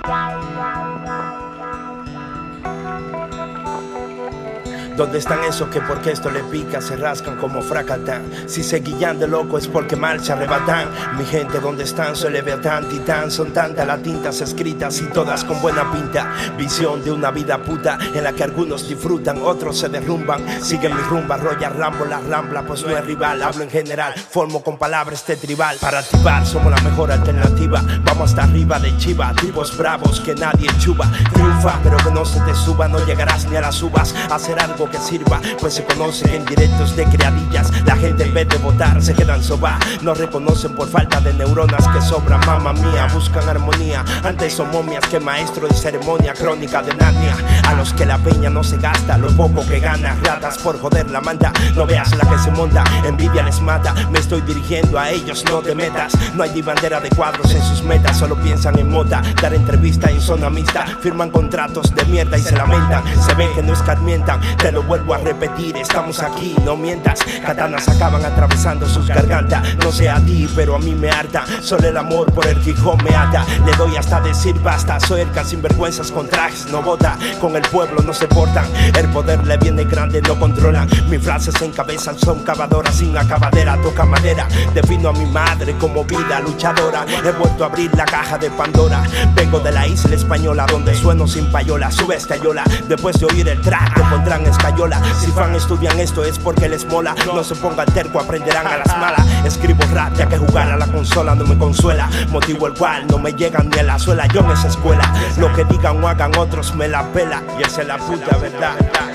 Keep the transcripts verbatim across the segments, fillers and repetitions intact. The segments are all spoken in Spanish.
¿Dónde están esos que porque esto le pica se rascan como fracatán? Si se guillan de loco es porque mal se arrebatan. Mi gente, ¿dónde están? Soy leviatán, titán. Son tantas las tintas escritas y todas con buena pinta. Visión de una vida puta en la que algunos disfrutan, otros se derrumban. Siguen mi rumba, Royal Rambo, la rambla, pues no es rival. Hablo en general, formo con palabras este tribal. Para activar somos la mejor alternativa. Vamos hasta arriba de chiva, tipos bravos que nadie chuba. Triunfa, pero que no se te suba, no llegarás ni a las uvas. Hacer algo que sirva, pues se conoce que en directos de creadillas la gente en vez de votar se quedan soba. No reconocen por falta de neuronas que sobran, mamá mía. Buscan armonía, antes son momias que maestro de ceremonia. Crónica de Narnia, a los que la peña no se gasta lo poco que gana. Ratas por joder la manda, no veas la que se monta, envidia les mata. Me estoy dirigiendo a ellos, no te metas. No hay ni bandera de cuadros en sus metas, solo piensan en mota, dar entrevista en zona mixta. Firman contratos de mierda y se lamentan, se ven que no escarmientan. Te lo vuelvo a repetir, estamos aquí, no mientas. Katanas acaban atravesando sus gargantas. No sé a ti, pero a mí me harta. Solo el amor por el Gijón me ata. Le doy hasta decir basta. Soy el que sin vergüenzas con trajes no vota. Con el pueblo no se portan. El poder le viene grande, no controlan. Mis frases en cabeza son cavadoras sin acabadera. Toca madera, defino a mi madre como vida luchadora. He vuelto a abrir la caja de Pandora. Vengo de la isla española donde sueno sin payola. Sube escayola, después de oír el track te pondrán escayola. Si fan estudian esto es porque les mola. No se pongan terco, aprenderán a las malas. Escribo rap ya que jugar a la consola no me consuela. Motivo el cual no me llegan ni a la suela. Yo en esa escuela, lo que digan o hagan otros me la pela. Y esa es la puta verdad.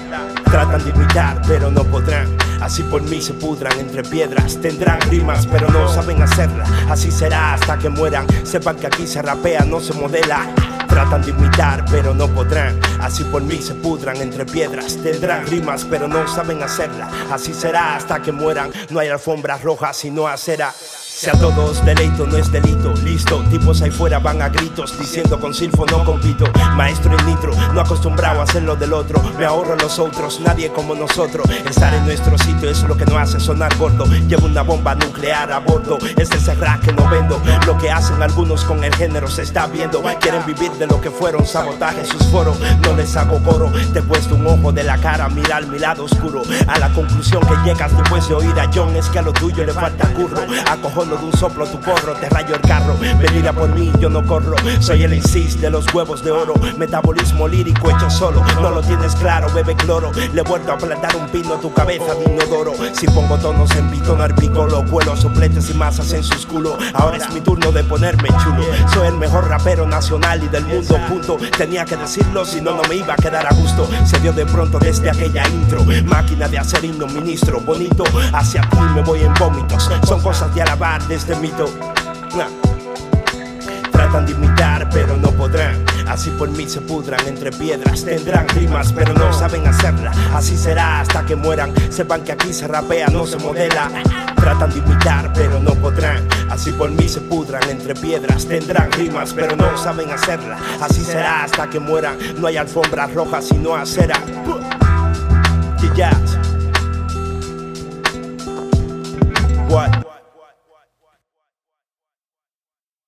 Tratan de imitar pero no podrán. Así por mí se pudran entre piedras. Tendrán rimas pero no saben hacerla. Así será hasta que mueran. Sepan que aquí se rapea, no se modela. Tratan de imitar pero no podrán. Así por mí se pudran entre piedras. Tendrán rimas pero no saben hacerla. Así será hasta que mueran. No hay alfombras rojas sino acera. Si a todos deleito no es delito, listo. Tipos ahí fuera van a gritos diciendo con Silfo no compito. Maestro en nitro, no acostumbrado a hacer lo del otro. Me ahorro los otros, nadie como nosotros. Estar en nuestro sitio es lo que nos hace sonar gordo. Llevo una bomba nuclear a bordo. Es ese rap que no vendo. Lo que hacen algunos con el género se está viendo. Quieren vivir de lo que fueron, sabotaje sus foros. No les hago coro, te he puesto un ojo de la cara. Mira al mi lado oscuro. A la conclusión que llegas después de oír a John es que a lo tuyo le falta curro. Acojono de un soplo tu porro, te rayo el carro. Venir a por mí, yo no corro. Soy el insist de los huevos de oro. Metabolismo lírico hecho solo. No lo tienes claro, bebe cloro. Le he vuelto a plantar un pino a tu cabeza de inodoro. Si pongo tonos en bitonar picolo, cuelo sopletes y masas en sus culos. Ahora es mi turno de ponerme chulo. Soy el mejor rapero nacional y del mundo, punto. Tenía que decirlo, si no, no me iba a quedar a gusto. Se dio de pronto desde aquella intro. Máquina de hacer himno, ministro bonito. Hacia ti me voy en vómitos. Son cosas de alabar de este mito. Tratan de imitar pero no podrán. Así por mí se pudran entre piedras. Tendrán rimas pero no saben hacerla. Así será hasta que mueran. Sepan que aquí se rapea, no se modela. Tratan de imitar pero no podrán. Así por mí se pudran entre piedras. Tendrán rimas pero no saben hacerla. Así será hasta que mueran. No hay alfombras rojas sino acera. G-Jazz.